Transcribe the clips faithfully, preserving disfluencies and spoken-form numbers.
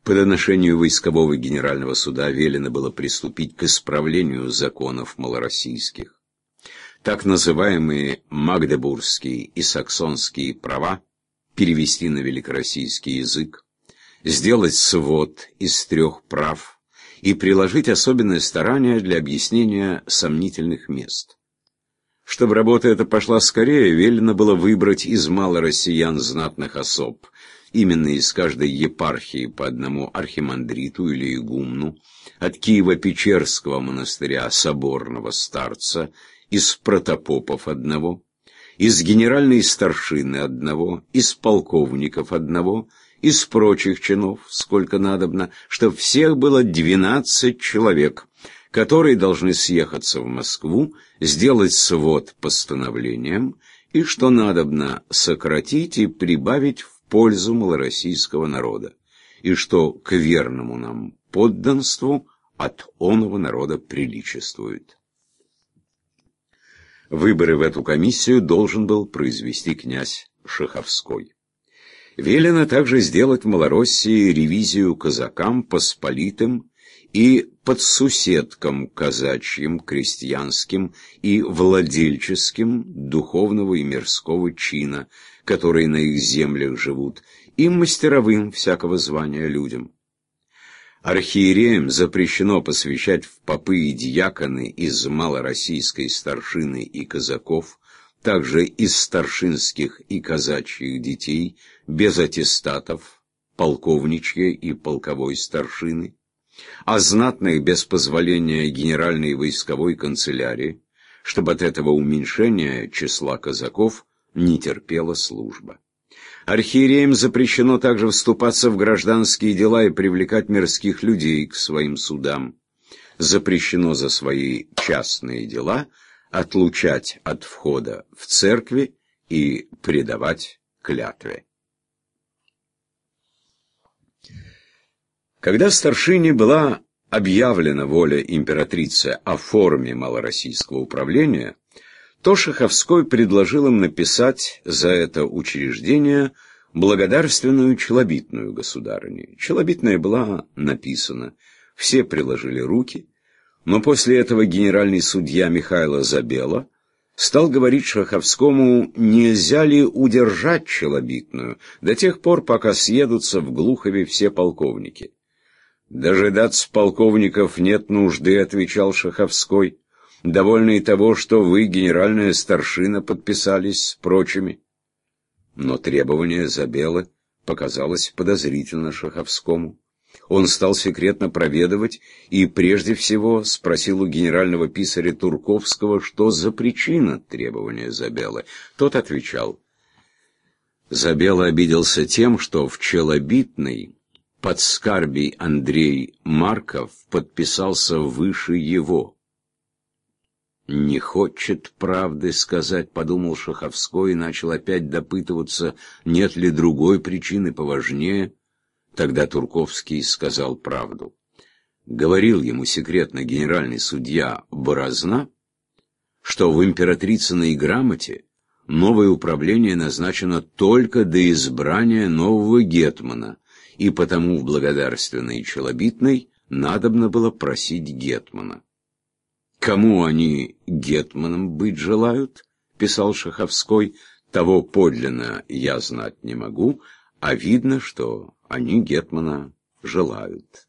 По доношению войскового генерального суда велено было приступить к исправлению законов малороссийских. Так называемые магдебургские и саксонские права перевести на великороссийский язык, сделать свод из трех прав и приложить особенное старание для объяснения сомнительных мест. Чтобы работа эта пошла скорее, велено было выбрать из малороссиян знатных особ, именно из каждой епархии по одному архимандриту или игумну, от Киево-Печерского монастыря соборного старца, из протопопов одного, из генеральной старшины одного, из полковников одного, из прочих чинов, сколько надобно, чтоб всех было двенадцать человек, которые должны съехаться в Москву, сделать свод постановлением, и что надобно сократить и прибавить в пользу малороссийского народа, и что к верному нам подданству от оного народа приличествует. Выборы в эту комиссию должен был произвести князь Шаховской. Велено также сделать в Малороссии ревизию казакам, посполитым и подсуседкам казачьим, крестьянским и владельческим духовного и мирского чина, которые на их землях живут, и мастеровым всякого звания людям. Архиереям запрещено посвящать в попы и дьяконы из малороссийской старшины и казаков, также из старшинских и казачьих детей, без аттестатов, полковничьей и полковой старшины, а знатных без позволения генеральной войсковой канцелярии, чтобы от этого уменьшения числа казаков не терпела служба. Архиереям запрещено также вступаться в гражданские дела и привлекать мирских людей к своим судам. Запрещено за свои частные дела отлучать от входа в церкви и предавать клятве. Когда старшине была объявлена воля императрицы о форме малороссийского управления, то Шаховской предложил им написать за это учреждение благодарственную челобитную государыне. Челобитная была написана, все приложили руки, но после этого генеральный судья Михайло Забела стал говорить Шаховскому, нельзя ли удержать челобитную до тех пор, пока съедутся в Глухове все полковники. «Дожидаться полковников нет нужды», — отвечал Шаховской. «Довольно и того, что вы, генеральная старшина, подписались с прочими». Но требование Забелы показалось подозрительно Шаховскому. Он стал секретно проведывать и прежде всего спросил у генерального писаря Турковского, что за причина требования Забелы. Тот отвечал: Забела обиделся тем, что в челобитной подскарбий Андрей Марков подписался выше его. «Не хочет правды сказать», — подумал Шаховской и начал опять допытываться, нет ли другой причины поважнее. Тогда Турковский сказал правду. Говорил ему секретно генеральный судья Борозна, что в императрицыной грамоте новое управление назначено только до избрания нового гетмана, и потому в благодарственной челобитной надобно было просить гетмана. «Кому они гетманом быть желают, — писал Шаховской, — того подлинно я знать не могу, а видно, что они гетмана желают».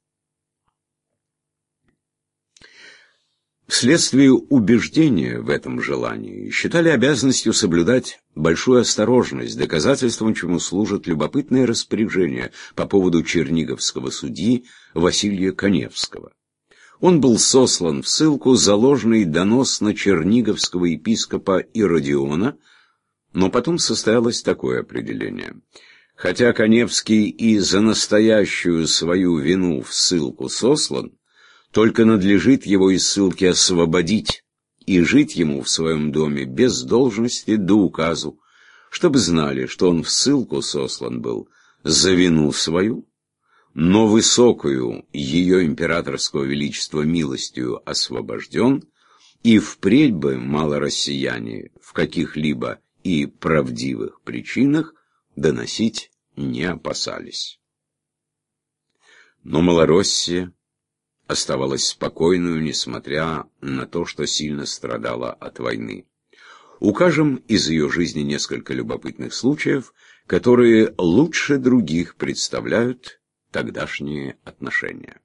Вследствие убеждения в этом желании считали обязанностью соблюдать большую осторожность, доказательством чему служит любопытное распоряжение по поводу черниговского судьи Василия Коневского. Он был сослан в ссылку за ложный донос на черниговского епископа Иродиона, но потом состоялось такое определение. Хотя Коневский и за настоящую свою вину в ссылку сослан, только надлежит его из ссылки освободить и жить ему в своем доме без должности до указу, чтобы знали, что он в ссылку сослан был за вину свою, но высокую ее императорского величества милостью освобожден, и впредь бы малороссияне в каких-либо и правдивых причинах доносить не опасались. Но Малороссия оставалась спокойную, несмотря на то, что сильно страдала от войны. Укажем из ее жизни несколько любопытных случаев, которые лучше других представляют тогдашние отношения.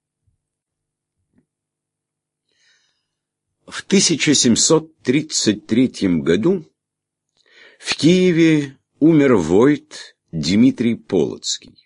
В тысяча семьсот тридцать третьем году в Киеве умер войт Дмитрий Полоцкий.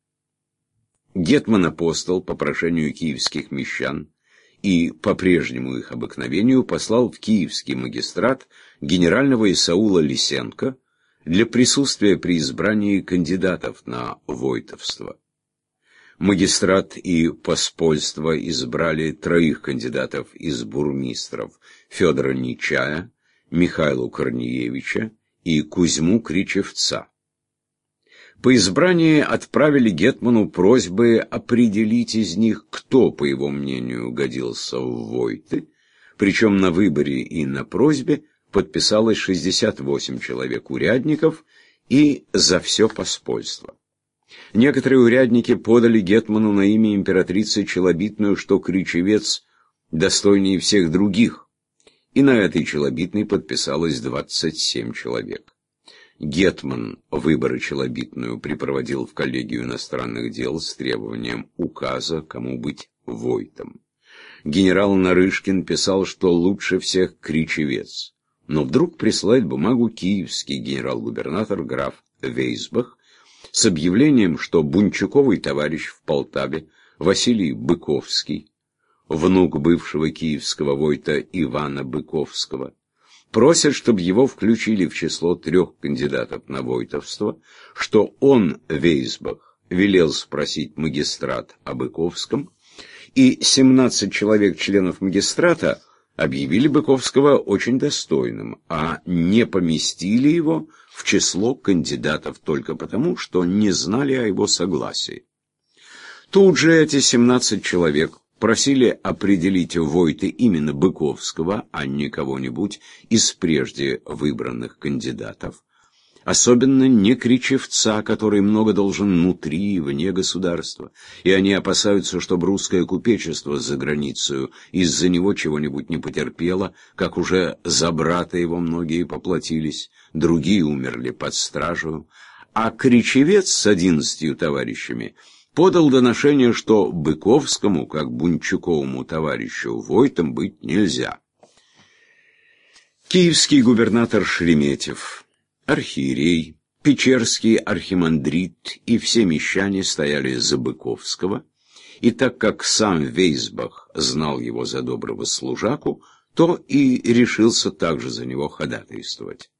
Гетман-апостол по прошению киевских мещан и по прежнему их обыкновению послал в киевский магистрат генерального Исаула Лисенко для присутствия при избрании кандидатов на войтовство. Магистрат и поспольство избрали троих кандидатов из бурмистров: Федора Нечая, Михаила Корнеевича и Кузьму Кричевца. По избрании отправили гетману просьбы определить из них, кто, по его мнению, годился в войты, причем на выборе и на просьбе подписалось шестьдесят восемь человек урядников и за все поспольство. Некоторые урядники подали гетману на имя императрицы челобитную, что Кричевец достойнее всех других, и на этой челобитной подписалось двадцать семь человек. Гетман выборы челобитную припроводил в коллегию иностранных дел с требованием указа, кому быть войтом. Генерал Нарышкин писал, что лучше всех Кричевец, но вдруг присылает бумагу киевский генерал-губернатор граф Вейсбах с объявлением, что Бунчуковый товарищ в Полтаве Василий Быковский, внук бывшего киевского войта Ивана Быковского, просят, чтобы его включили в число трех кандидатов на войтовство, что он, Вейсбах, велел спросить магистрат о Быковском, и семнадцать человек членов магистрата объявили Быковского очень достойным, а не поместили его в число кандидатов только потому, что не знали о его согласии. Тут же эти семнадцать человек просили определить в войты именно Быковского, а не кого-нибудь из прежде выбранных кандидатов, особенно не Кричевца, который много должен внутри и вне государства, и они опасаются, чтобы русское купечество за границей из-за него чего-нибудь не потерпело, как уже за брата его многие поплатились, другие умерли под стражу, а Кричевец с одиннадцатью товарищами подал доношение, что Быковскому, как Бунчуковому товарищу, войтом быть нельзя. Киевский губернатор Шереметьев, архиерей, печерский архимандрит и все мещане стояли за Быковского, и так как сам Вейсбах знал его за доброго служаку, то и решился также за него ходатайствовать.